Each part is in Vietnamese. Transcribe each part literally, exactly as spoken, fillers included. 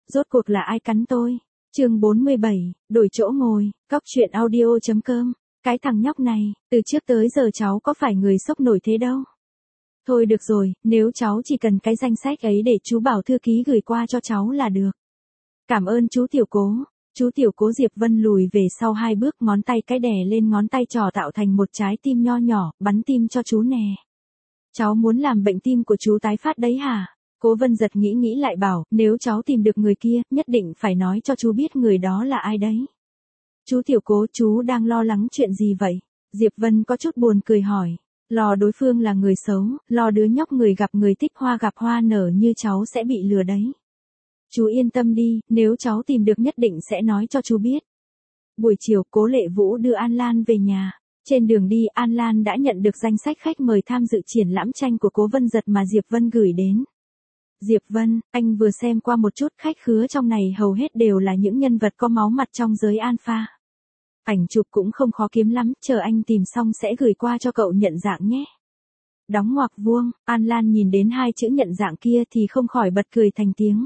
Rốt cuộc là ai cắn tôi? Chương bốn mươi bảy, đổi chỗ ngồi, Cóc truyện audio.com. Cái thằng nhóc này, từ trước tới giờ cháu có phải người sốc nổi thế đâu. Thôi được rồi, nếu cháu chỉ cần cái danh sách ấy để chú bảo thư ký gửi qua cho cháu là được. Cảm ơn chú Tiểu Cố. Chú Tiểu Cố Diệp Vân lùi về sau hai bước, ngón tay cái đè lên ngón tay trỏ tạo thành một trái tim nho nhỏ, bắn tim cho chú nè. Cháu muốn làm bệnh tim của chú tái phát đấy hả? Cố Vân Giật nghĩ nghĩ lại bảo, nếu cháu tìm được người kia, nhất định phải nói cho chú biết người đó là ai đấy. Chú Tiểu Cố, chú đang lo lắng chuyện gì vậy? Diệp Vân có chút buồn cười hỏi. Lo đối phương là người xấu, lo đứa nhóc người gặp người thích hoa gặp hoa nở như cháu sẽ bị lừa đấy. Chú yên tâm đi, nếu cháu tìm được nhất định sẽ nói cho chú biết. Buổi chiều, Cố Lệ Vũ đưa An Lan về nhà. Trên đường đi, An Lan đã nhận được danh sách khách mời tham dự triển lãm tranh của Cố Vân Giật mà Diệp Vân gửi đến. Diệp Vân, anh vừa xem qua một chút, khách khứa trong này hầu hết đều là những nhân vật có máu mặt trong giới alpha. Ảnh chụp cũng không khó kiếm lắm, chờ anh tìm xong sẽ gửi qua cho cậu nhận dạng nhé. Đóng ngoặc vuông, An Lan nhìn đến hai chữ nhận dạng kia thì không khỏi bật cười thành tiếng.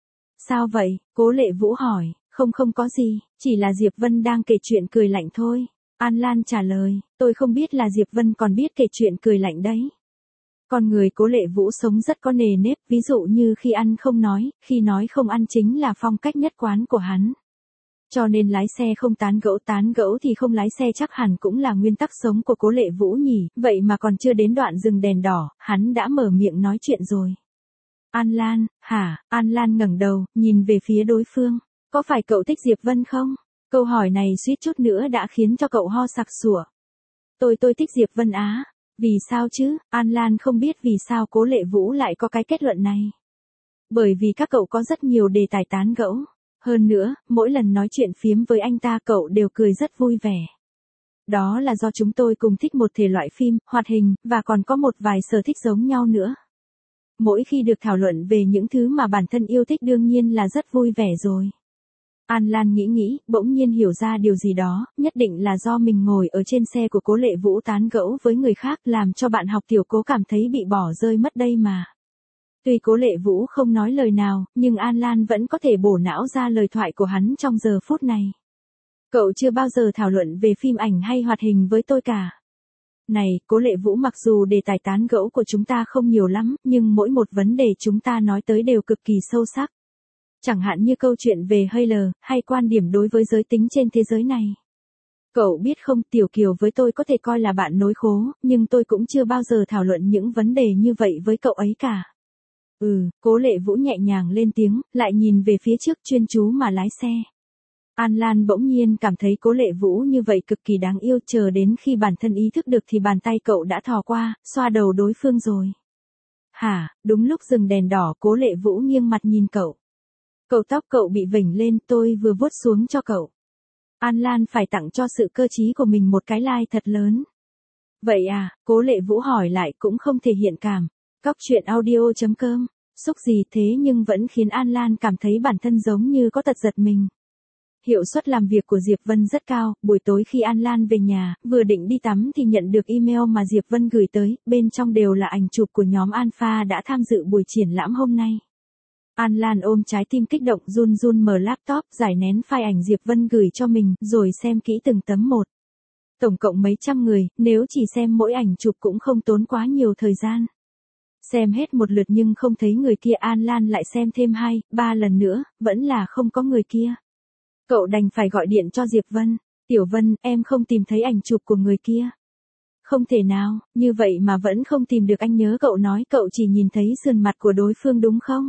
Sao vậy? Cố Lệ Vũ hỏi. Không không có gì, chỉ là Diệp Vân đang kể chuyện cười lạnh thôi. An Lan trả lời, tôi không biết là Diệp Vân còn biết kể chuyện cười lạnh đấy. Con người Cố Lệ Vũ sống rất có nề nếp, ví dụ như khi ăn không nói, khi nói không ăn chính là phong cách nhất quán của hắn. Cho nên lái xe không tán gẫu, tán gẫu thì không lái xe chắc hẳn cũng là nguyên tắc sống của Cố Lệ Vũ nhỉ, vậy mà còn chưa đến đoạn dừng đèn đỏ, hắn đã mở miệng nói chuyện rồi. An Lan, hả? An Lan ngẩng đầu, nhìn về phía đối phương. Có phải cậu thích Diệp Vân không? Câu hỏi này suýt chút nữa đã khiến cho cậu ho sặc sủa. Tôi tôi thích Diệp Vân á. Vì sao chứ? An Lan không biết vì sao Cố Lệ Vũ lại có cái kết luận này. Bởi vì các cậu có rất nhiều đề tài tán gẫu. Hơn nữa, mỗi lần nói chuyện phiếm với anh ta cậu đều cười rất vui vẻ. Đó là do chúng tôi cùng thích một thể loại phim, hoạt hình, và còn có một vài sở thích giống nhau nữa. Mỗi khi được thảo luận về những thứ mà bản thân yêu thích đương nhiên là rất vui vẻ rồi. An Lan nghĩ nghĩ, bỗng nhiên hiểu ra điều gì đó, nhất định là do mình ngồi ở trên xe của Cố Lệ Vũ tán gẫu với người khác làm cho bạn học Tiểu Cố cảm thấy bị bỏ rơi mất đây mà. Tuy Cố Lệ Vũ không nói lời nào, nhưng An Lan vẫn có thể bổ não ra lời thoại của hắn trong giờ phút này. Cậu chưa bao giờ thảo luận về phim ảnh hay hoạt hình với tôi cả. Này, Cố Lệ Vũ, mặc dù đề tài tán gẫu của chúng ta không nhiều lắm, nhưng mỗi một vấn đề chúng ta nói tới đều cực kỳ sâu sắc. Chẳng hạn như câu chuyện về Hayler, hay quan điểm đối với giới tính trên thế giới này. Cậu biết không, Tiểu Kiều với tôi có thể coi là bạn nối khố, nhưng tôi cũng chưa bao giờ thảo luận những vấn đề như vậy với cậu ấy cả. Ừ, Cố Lệ Vũ nhẹ nhàng lên tiếng, lại nhìn về phía trước chuyên chú mà lái xe. An Lan bỗng nhiên cảm thấy Cố Lệ Vũ như vậy cực kỳ đáng yêu, chờ đến khi bản thân ý thức được thì bàn tay cậu đã thò qua, xoa đầu đối phương rồi. Hả? Đúng lúc dừng đèn đỏ, Cố Lệ Vũ nghiêng mặt nhìn cậu. Cậu tóc cậu bị vểnh lên, tôi vừa vuốt xuống cho cậu. An Lan phải tặng cho sự cơ trí của mình một cái like thật lớn. Vậy à? Cố Lệ Vũ hỏi lại cũng không thể hiện cảm. Cóc truyện audio.com. Xúc gì thế nhưng vẫn khiến An Lan cảm thấy bản thân giống như có tật giật mình. Hiệu suất làm việc của Diệp Vân rất cao, buổi tối khi An Lan về nhà, vừa định đi tắm thì nhận được email mà Diệp Vân gửi tới, bên trong đều là ảnh chụp của nhóm Alpha đã tham dự buổi triển lãm hôm nay. An Lan ôm trái tim kích động, run run mở laptop, giải nén file ảnh Diệp Vân gửi cho mình, rồi xem kỹ từng tấm một. Tổng cộng mấy trăm người, nếu chỉ xem mỗi ảnh chụp cũng không tốn quá nhiều thời gian. Xem hết một lượt nhưng không thấy người kia, An Lan lại xem thêm hai, ba lần nữa, vẫn là không có người kia. Cậu đành phải gọi điện cho Diệp Vân. Tiểu Vân, em không tìm thấy ảnh chụp của người kia. Không thể nào, như vậy mà vẫn không tìm được, anh nhớ cậu nói cậu chỉ nhìn thấy sườn mặt của đối phương đúng không?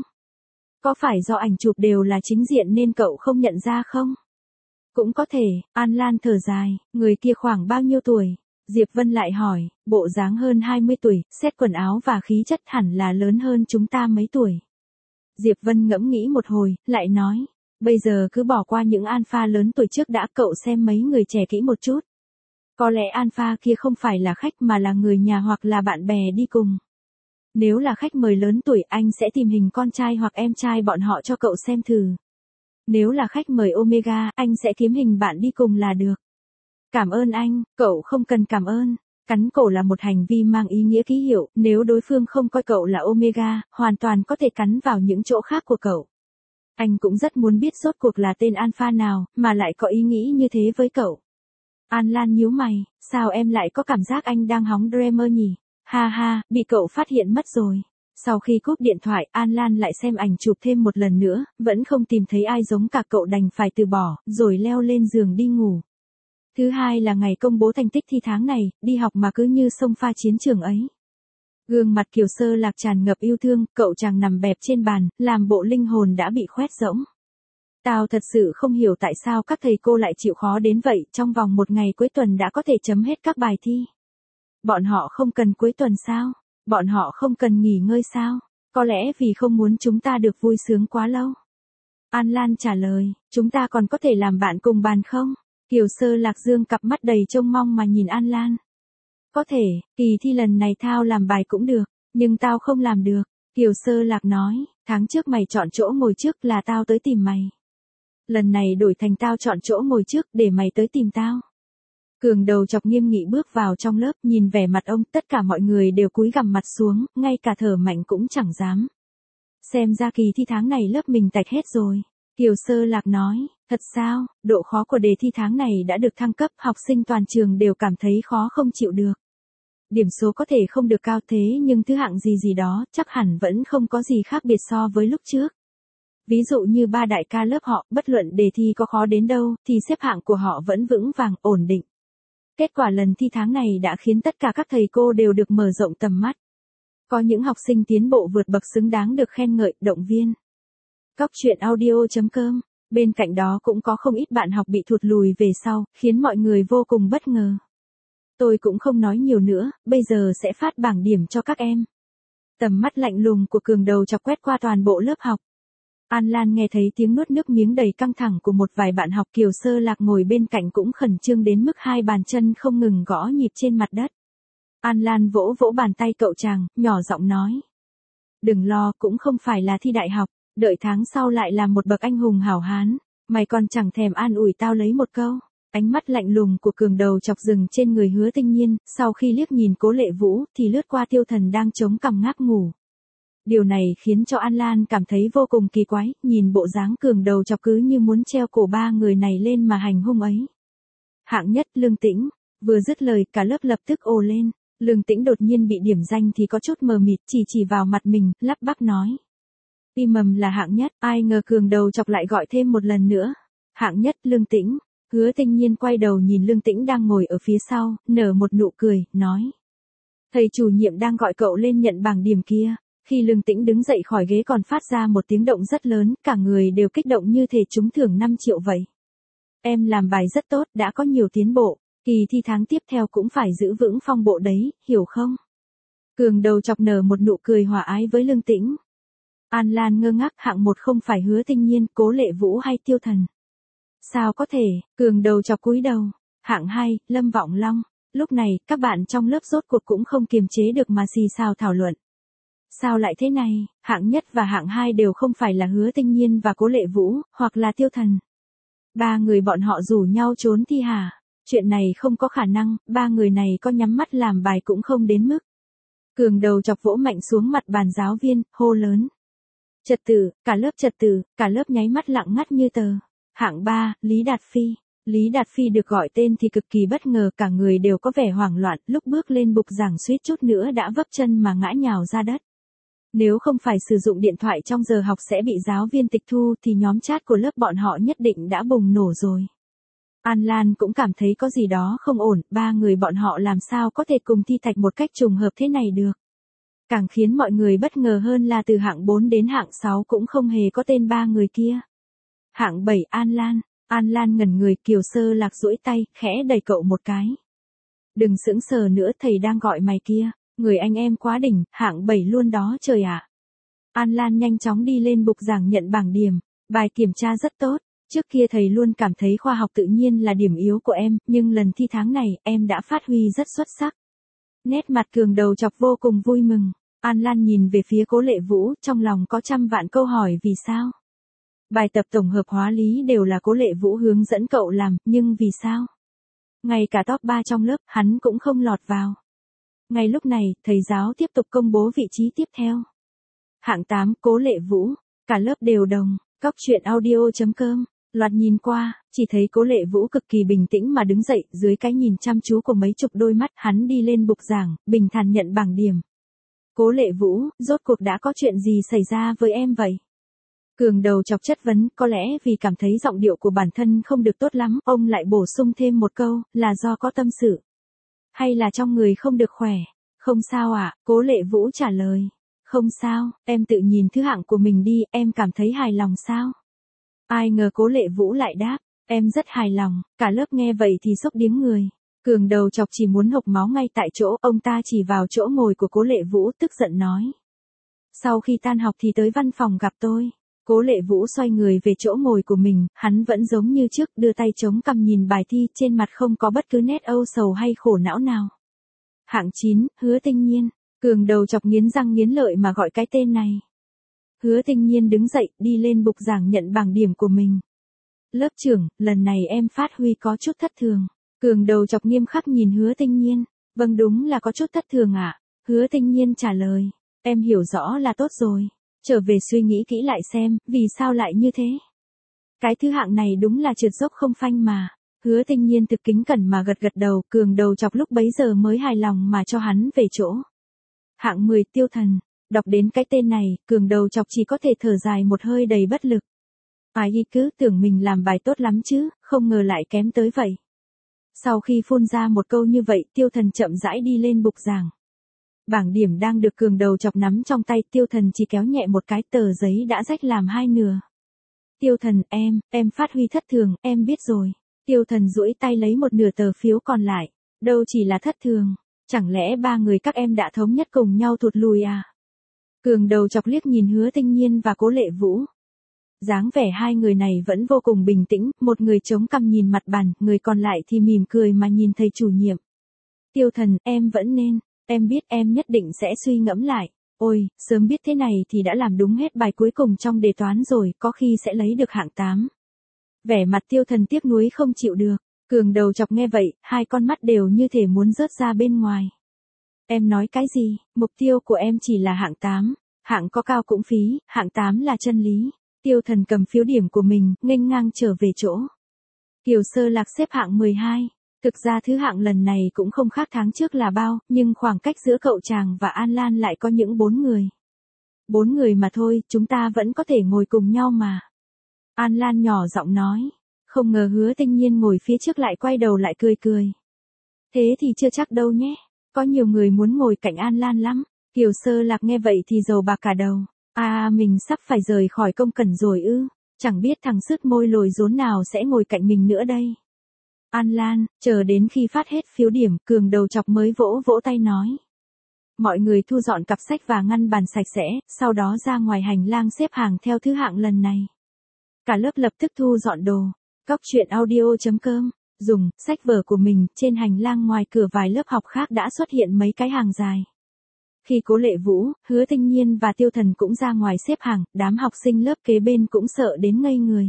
Có phải do ảnh chụp đều là chính diện nên cậu không nhận ra không? Cũng có thể, An Lan thở dài, người kia khoảng bao nhiêu tuổi? Diệp Vân lại hỏi, bộ dáng hơn hai mươi tuổi, xét quần áo và khí chất hẳn là lớn hơn chúng ta mấy tuổi. Diệp Vân ngẫm nghĩ một hồi, lại nói, bây giờ cứ bỏ qua những alpha lớn tuổi trước đã, cậu xem mấy người trẻ kỹ một chút. Có lẽ alpha kia không phải là khách mà là người nhà hoặc là bạn bè đi cùng. Nếu là khách mời lớn tuổi anh sẽ tìm hình con trai hoặc em trai bọn họ cho cậu xem thử. Nếu là khách mời Omega, anh sẽ kiếm hình bạn đi cùng là được. Cảm ơn anh, cậu không cần cảm ơn. Cắn cổ là một hành vi mang ý nghĩa ký hiệu, nếu đối phương không coi cậu là Omega, hoàn toàn có thể cắn vào những chỗ khác của cậu. Anh cũng rất muốn biết rốt cuộc là tên alpha nào, mà lại có ý nghĩ như thế với cậu. An Lan nhíu mày, sao em lại có cảm giác anh đang hóng Dreamer nhỉ? Ha ha, bị cậu phát hiện mất rồi. Sau khi cúp điện thoại, An Lan lại xem ảnh chụp thêm một lần nữa, vẫn không tìm thấy ai giống cả cậu đành phải từ bỏ, rồi leo lên giường đi ngủ. Thứ hai là ngày công bố thành tích thi tháng này, đi học mà cứ như xông pha chiến trường ấy. Gương mặt Kiều Sơ Lạc tràn ngập yêu thương, cậu chàng nằm bẹp trên bàn, làm bộ linh hồn đã bị khoét rỗng. Tao thật sự không hiểu tại sao các thầy cô lại chịu khó đến vậy, trong vòng một ngày cuối tuần đã có thể chấm hết các bài thi. Bọn họ không cần cuối tuần sao? Bọn họ không cần nghỉ ngơi sao? Có lẽ vì không muốn chúng ta được vui sướng quá lâu. An Lan trả lời, chúng ta còn có thể làm bạn cùng bàn không? Kiều Sơ Lạc dương cặp mắt đầy trông mong mà nhìn An Lan. Có thể, kỳ thi lần này thao làm bài cũng được, nhưng tao không làm được. Kiều Sơ Lạc nói, tháng trước mày chọn chỗ ngồi trước là tao tới tìm mày. Lần này đổi thành tao chọn chỗ ngồi trước để mày tới tìm tao. Cường đầu chọc nghiêm nghị bước vào trong lớp, nhìn vẻ mặt ông, tất cả mọi người đều cúi gằm mặt xuống, ngay cả thở mạnh cũng chẳng dám. Xem ra kỳ thi tháng này lớp mình tạch hết rồi. Kiều Sơ Lạc nói, thật sao, độ khó của đề thi tháng này đã được thăng cấp, học sinh toàn trường đều cảm thấy khó không chịu được. Điểm số có thể không được cao thế nhưng thứ hạng gì gì đó, chắc hẳn vẫn không có gì khác biệt so với lúc trước. Ví dụ như ba đại ca lớp họ, bất luận đề thi có khó đến đâu, thì xếp hạng của họ vẫn vững vàng, ổn định. Kết quả lần thi tháng này đã khiến tất cả các thầy cô đều được mở rộng tầm mắt. Có những học sinh tiến bộ vượt bậc xứng đáng được khen ngợi, động viên. Cóc truyện audio chấm com. Bên cạnh đó cũng có không ít bạn học bị thụt lùi về sau, khiến mọi người vô cùng bất ngờ. Tôi cũng không nói nhiều nữa, bây giờ sẽ phát bảng điểm cho các em. Tầm mắt lạnh lùng của Cường đầu chọc quét qua toàn bộ lớp học. An Lan nghe thấy tiếng nuốt nước miếng đầy căng thẳng của một vài bạn học. Kiều Sơ Lạc ngồi bên cạnh cũng khẩn trương đến mức hai bàn chân không ngừng gõ nhịp trên mặt đất. An Lan vỗ vỗ bàn tay cậu chàng, nhỏ giọng nói. Đừng lo, cũng không phải là thi đại học, đợi tháng sau lại là một bậc anh hùng hảo hán, mày còn chẳng thèm an ủi tao lấy một câu. Ánh mắt lạnh lùng của Cường đầu chọc dừng trên người Hứa Tinh Nhiên, sau khi liếc nhìn Cố Lệ Vũ thì lướt qua Tiêu Thần đang chống cằm ngáp ngủ. Điều này khiến cho An Lan cảm thấy vô cùng kỳ quái, nhìn bộ dáng Cường đầu chọc cứ như muốn treo cổ ba người này lên mà hành hung ấy. Hạng nhất Lương Tĩnh, vừa dứt lời cả lớp lập tức ồ lên, Lương Tĩnh đột nhiên bị điểm danh thì có chút mờ mịt, chỉ chỉ vào mặt mình, lắp bắp nói. Y mầm là hạng nhất, ai ngờ Cường đầu chọc lại gọi thêm một lần nữa. Hạng nhất Lương Tĩnh. Hứa Tinh Nhiên quay đầu nhìn Lương Tĩnh đang ngồi ở phía sau, nở một nụ cười, nói. Thầy chủ nhiệm đang gọi cậu lên nhận bảng điểm kia. Khi Lương Tĩnh đứng dậy khỏi ghế còn phát ra một tiếng động rất lớn, cả người đều kích động như thể trúng thưởng năm triệu vậy. Em làm bài rất tốt, đã có nhiều tiến bộ, kỳ thi tháng tiếp theo cũng phải giữ vững phong bộ đấy, hiểu không? Cường đầu chọc nở một nụ cười hòa ái với Lương Tĩnh. An Lan ngơ ngác, hạng một không phải Hứa Tinh Nhiên, Cố Lệ Vũ hay Tiêu Thần. Sao có thể, Cường đầu chọc cúi đầu. Hạng hai, Lâm Vọng Long. Lúc này, các bạn trong lớp rốt cuộc cũng không kiềm chế được mà xì xào thảo luận. Sao lại thế này, hạng nhất và hạng hai đều không phải là Hứa Tinh Nhiên và Cố Lệ Vũ, hoặc là Tiêu Thần. Ba người bọn họ rủ nhau trốn thi hả? Chuyện này không có khả năng, ba người này có nhắm mắt làm bài cũng không đến mức. Cường đầu chọc vỗ mạnh xuống mặt bàn giáo viên, hô lớn. Trật tự, cả lớp trật tự, cả lớp nháy mắt lặng ngắt như tờ. Hạng ba, Lý Đạt Phi. Lý Đạt Phi được gọi tên thì cực kỳ bất ngờ, cả người đều có vẻ hoảng loạn, lúc bước lên bục giảng suýt chút nữa đã vấp chân mà ngã nhào ra đất. Nếu không phải sử dụng điện thoại trong giờ học sẽ bị giáo viên tịch thu thì nhóm chat của lớp bọn họ nhất định đã bùng nổ rồi. An Lan cũng cảm thấy có gì đó không ổn, ba người bọn họ làm sao có thể cùng thi thạch một cách trùng hợp thế này được. Càng khiến mọi người bất ngờ hơn là từ hạng bốn đến hạng sáu cũng không hề có tên ba người kia. Hạng bảy An Lan, An Lan ngẩn người. Kiều Sơ Lạc duỗi tay, khẽ đẩy cậu một cái. Đừng sững sờ nữa, thầy đang gọi mày kia, người anh em quá đỉnh, hạng bảy luôn đó trời ạ. An Lan nhanh chóng đi lên bục giảng nhận bảng điểm, bài kiểm tra rất tốt, trước kia thầy luôn cảm thấy khoa học tự nhiên là điểm yếu của em, nhưng lần thi tháng này em đã phát huy rất xuất sắc. Nét mặt Cường đầu chọc vô cùng vui mừng, An Lan nhìn về phía Cố Lệ Vũ, trong lòng có trăm vạn câu hỏi vì sao. Bài tập tổng hợp hóa lý đều là Cố Lệ Vũ hướng dẫn cậu làm, nhưng vì sao? Ngay cả top ba trong lớp, hắn cũng không lọt vào. Ngay lúc này, thầy giáo tiếp tục công bố vị trí tiếp theo. Hạng tám, Cố Lệ Vũ. Cả lớp đều đồng, Cóc truyện audio chấm com. Loạt nhìn qua, chỉ thấy Cố Lệ Vũ cực kỳ bình tĩnh mà đứng dậy, dưới cái nhìn chăm chú của mấy chục đôi mắt, hắn đi lên bục giảng, bình thản nhận bảng điểm. Cố Lệ Vũ, rốt cuộc đã có chuyện gì xảy ra với em vậy? Cường đầu chọc chất vấn, có lẽ vì cảm thấy giọng điệu của bản thân không được tốt lắm, ông lại bổ sung thêm một câu, là do có tâm sự. Hay là trong người không được khỏe? Không sao ạ, à? Cố Lệ Vũ trả lời. Không sao, em tự nhìn thứ hạng của mình đi, em cảm thấy hài lòng sao? Ai ngờ Cố Lệ Vũ lại đáp, em rất hài lòng, cả lớp nghe vậy thì sốc điếng người. Cường đầu chọc chỉ muốn hộc máu ngay tại chỗ, ông ta chỉ vào chỗ ngồi của Cố Lệ Vũ tức giận nói. Sau khi tan học thì tới văn phòng gặp tôi. Cố Lệ Vũ xoay người về chỗ ngồi của mình, hắn vẫn giống như trước, đưa tay chống cằm nhìn bài thi, trên mặt không có bất cứ nét âu sầu hay khổ não nào. Hạng chín, Hứa Tinh Nhiên. Cường đầu chọc nghiến răng nghiến lợi mà gọi cái tên này. Hứa Tinh Nhiên đứng dậy, đi lên bục giảng nhận bảng điểm của mình. Lớp trưởng, lần này em phát huy có chút thất thường. Cường đầu chọc nghiêm khắc nhìn Hứa Tinh Nhiên. Vâng, đúng là có chút thất thường ạ. À? Hứa Tinh Nhiên trả lời. Em hiểu rõ là tốt rồi. Trở về suy nghĩ kỹ lại xem, vì sao lại như thế. Cái thứ hạng này đúng là trượt dốc không phanh mà. Hứa Tinh Nhiên thực kính cẩn mà gật gật đầu, cường đầu chọc lúc bấy giờ mới hài lòng mà cho hắn về chỗ. Hạng mười, Tiêu Thần. Đọc đến cái tên này, cường đầu chọc chỉ có thể thở dài một hơi đầy bất lực. Ai cứ tưởng mình làm bài tốt lắm chứ, không ngờ lại kém tới vậy. Sau khi phun ra một câu như vậy, Tiêu Thần chậm rãi đi lên bục giảng. Bảng điểm đang được cường đầu chọc nắm trong tay, Tiêu Thần chỉ kéo nhẹ một cái, tờ giấy đã rách làm hai nửa. Tiêu Thần, em, em phát huy thất thường, em biết rồi. Tiêu Thần duỗi tay lấy một nửa tờ phiếu còn lại. Đâu chỉ là thất thường, chẳng lẽ ba người các em đã thống nhất cùng nhau thụt lùi à? Cường đầu chọc liếc nhìn Hứa Tinh Nhiên và Cố Lệ Vũ. Dáng vẻ hai người này vẫn vô cùng bình tĩnh, một người chống cằm nhìn mặt bàn, người còn lại thì mỉm cười mà nhìn thầy chủ nhiệm. Tiêu Thần, em vẫn nên, em biết em nhất định sẽ suy ngẫm lại. Ôi, sớm biết thế này thì đã làm đúng hết bài cuối cùng trong đề toán rồi, có khi sẽ lấy được hạng tám. Vẻ mặt Tiêu Thần tiếc nuối không chịu được. Cường đầu chọc nghe vậy, hai con mắt đều như thể muốn rớt ra bên ngoài. Em nói cái gì, mục tiêu của em chỉ là hạng tám, hạng có cao cũng phí, hạng tám là chân lý. Tiêu Thần cầm phiếu điểm của mình, nghênh ngang trở về chỗ. Kiều Sơ Lạc xếp hạng mười hai. Thực ra thứ hạng lần này cũng không khác tháng trước là bao, nhưng khoảng cách giữa cậu chàng và An Lan lại có những bốn người. Bốn người mà thôi, chúng ta vẫn có thể ngồi cùng nhau mà. An Lan nhỏ giọng nói. Không ngờ Hứa Tinh Nhiên ngồi phía trước lại quay đầu lại cười cười. Thế thì chưa chắc đâu nhé. Có nhiều người muốn ngồi cạnh An Lan lắm. Kiều Sơ Lạc nghe vậy thì rầu bạc cả đầu. À, mình sắp phải rời khỏi công cẩn rồi ư. Chẳng biết thằng sứt môi lồi rốn nào sẽ ngồi cạnh mình nữa đây. An Lan, chờ đến khi phát hết phiếu điểm, cường đầu chọc mới vỗ vỗ tay nói. Mọi người thu dọn cặp sách và ngăn bàn sạch sẽ, sau đó ra ngoài hành lang xếp hàng theo thứ hạng lần này. Cả lớp lập tức thu dọn đồ. Cóc truyện audio chấm com. Dùng, sách vở của mình, trên hành lang ngoài cửa vài lớp học khác đã xuất hiện mấy cái hàng dài. Khi Cố Lệ Vũ, Hứa Tinh Nhiên và Tiêu Thần cũng ra ngoài xếp hàng, đám học sinh lớp kế bên cũng sợ đến ngây người.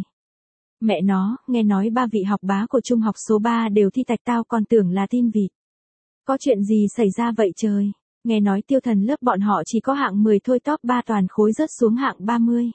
Mẹ nó, nghe nói ba vị học bá của trung học số ba đều thi tạch, tao còn tưởng là tin vịt. Có chuyện gì xảy ra vậy trời? Nghe nói Tiêu Thần lớp bọn họ chỉ có hạng mười thôi, top ba toàn khối rớt xuống hạng ba mươi.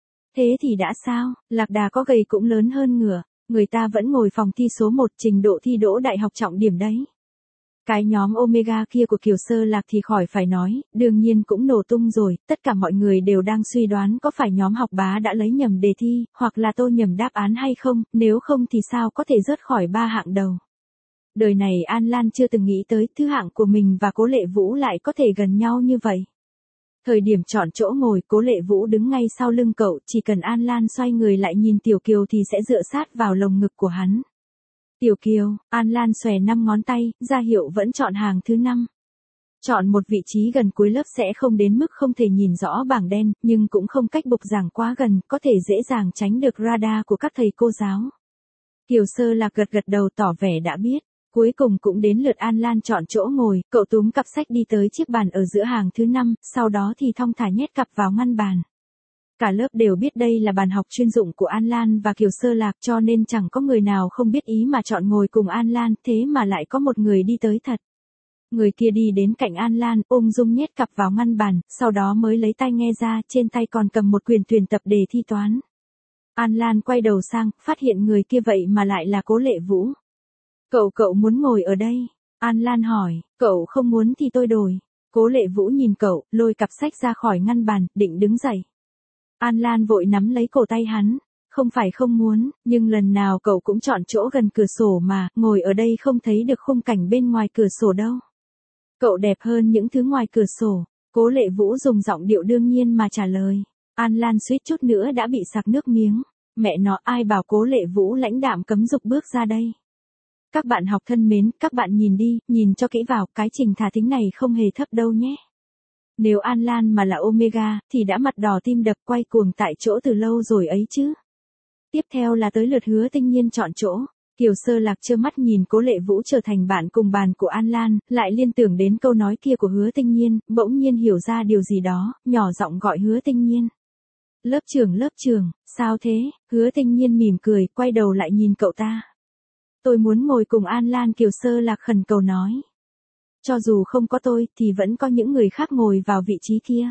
Thế thì đã sao, lạc đà có gầy cũng lớn hơn ngựa, người ta vẫn ngồi phòng thi số một, trình độ thi đỗ đại học trọng điểm đấy. Cái nhóm Omega kia của Kiều Sơ Lạc thì khỏi phải nói, đương nhiên cũng nổ tung rồi, tất cả mọi người đều đang suy đoán có phải nhóm học bá đã lấy nhầm đề thi, hoặc là tô nhầm đáp án hay không, nếu không thì sao có thể rớt khỏi ba hạng đầu. Đời này An Lan chưa từng nghĩ tới thứ hạng của mình và Cố Lệ Vũ lại có thể gần nhau như vậy. Thời điểm chọn chỗ ngồi, Cố Lệ Vũ đứng ngay sau lưng cậu, chỉ cần An Lan xoay người lại nhìn Tiểu Kiều thì sẽ dựa sát vào lồng ngực của hắn. Tiểu Kiều, An Lan xòe năm ngón tay, ra hiệu vẫn chọn hàng thứ năm. Chọn một vị trí gần cuối lớp sẽ không đến mức không thể nhìn rõ bảng đen, nhưng cũng không cách bục giảng quá gần, có thể dễ dàng tránh được radar của các thầy cô giáo. Kiều Sơ Lạc gật gật đầu tỏ vẻ đã biết. Cuối cùng cũng đến lượt An Lan chọn chỗ ngồi, cậu túm cặp sách đi tới chiếc bàn ở giữa hàng thứ năm, sau đó thì thong thả nhét cặp vào ngăn bàn. Cả lớp đều biết đây là bàn học chuyên dụng của An Lan và Kiều Sơ Lạc, cho nên chẳng có người nào không biết ý mà chọn ngồi cùng An Lan, thế mà lại có một người đi tới thật. Người kia đi đến cạnh An Lan, ung dung nhét cặp vào ngăn bàn, sau đó mới lấy tai nghe ra, trên tay còn cầm một quyển tuyển tập đề thi toán. An Lan quay đầu sang, phát hiện người kia vậy mà lại là Cố Lệ Vũ. Cậu cậu muốn ngồi ở đây? An Lan hỏi, cậu không muốn thì tôi đổi. Cố Lệ Vũ nhìn cậu, lôi cặp sách ra khỏi ngăn bàn, định đứng dậy. An Lan vội nắm lấy cổ tay hắn. Không phải không muốn, nhưng lần nào cậu cũng chọn chỗ gần cửa sổ mà, ngồi ở đây không thấy được khung cảnh bên ngoài cửa sổ đâu. Cậu đẹp hơn những thứ ngoài cửa sổ. Cố Lệ Vũ dùng giọng điệu đương nhiên mà trả lời. An Lan suýt chút nữa đã bị sặc nước miếng. Mẹ nó, ai bảo Cố Lệ Vũ lãnh đạm cấm dục bước ra đây. Các bạn học thân mến, các bạn nhìn đi, nhìn cho kỹ vào, cái Trình Thả Thính này không hề thấp đâu nhé. Nếu An Lan mà là Omega, thì đã mặt đỏ tim đập quay cuồng tại chỗ từ lâu rồi ấy chứ. Tiếp theo là tới lượt Hứa Tinh Nhiên chọn chỗ. Kiều Sơ Lạc trơ mắt nhìn Cố Lệ Vũ trở thành bạn cùng bàn của An Lan, lại liên tưởng đến câu nói kia của Hứa Tinh Nhiên, bỗng nhiên hiểu ra điều gì đó, nhỏ giọng gọi Hứa Tinh Nhiên. Lớp trưởng lớp trưởng, sao thế? Hứa Tinh Nhiên mỉm cười, quay đầu lại nhìn cậu ta. Tôi muốn ngồi cùng An Lan. Kiều Sơ Lạc khẩn cầu nói. Cho dù không có tôi, thì vẫn có những người khác ngồi vào vị trí kia.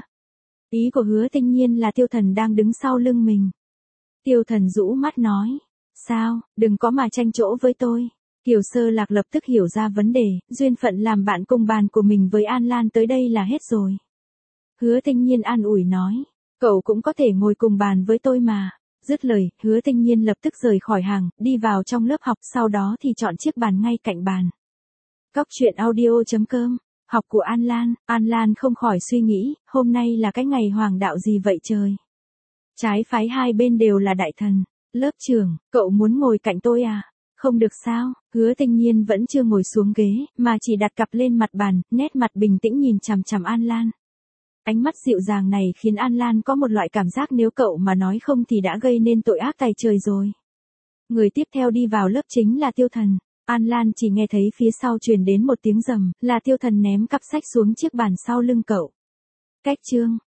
Ý của Hứa Tinh Nhiên là Tiêu Thần đang đứng sau lưng mình. Tiêu Thần rũ mắt nói. Sao, đừng có mà tranh chỗ với tôi. Kiều Sơ Lạc lập tức hiểu ra vấn đề, duyên phận làm bạn cùng bàn của mình với An Lan tới đây là hết rồi. Hứa Tinh Nhiên an ủi nói. Cậu cũng có thể ngồi cùng bàn với tôi mà. Dứt lời, Hứa Tinh Nhiên lập tức rời khỏi hàng, đi vào trong lớp học, sau đó thì chọn chiếc bàn ngay cạnh bàn. Cóc truyện audio chấm com, học của An Lan. An Lan không khỏi suy nghĩ, hôm nay là cái ngày hoàng đạo gì vậy trời? Trái phái hai bên đều là đại thần. Lớp trưởng, cậu muốn ngồi cạnh tôi à? Không được sao? Hứa Tinh Nhiên vẫn chưa ngồi xuống ghế, mà chỉ đặt cặp lên mặt bàn, nét mặt bình tĩnh nhìn chằm chằm An Lan. Ánh mắt dịu dàng này khiến An Lan có một loại cảm giác nếu cậu mà nói không thì đã gây nên tội ác tày trời rồi. Người tiếp theo đi vào lớp chính là Tiêu Thần. An Lan chỉ nghe thấy phía sau truyền đến một tiếng rầm, là Tiêu Thần ném cặp sách xuống chiếc bàn sau lưng cậu. Cách chương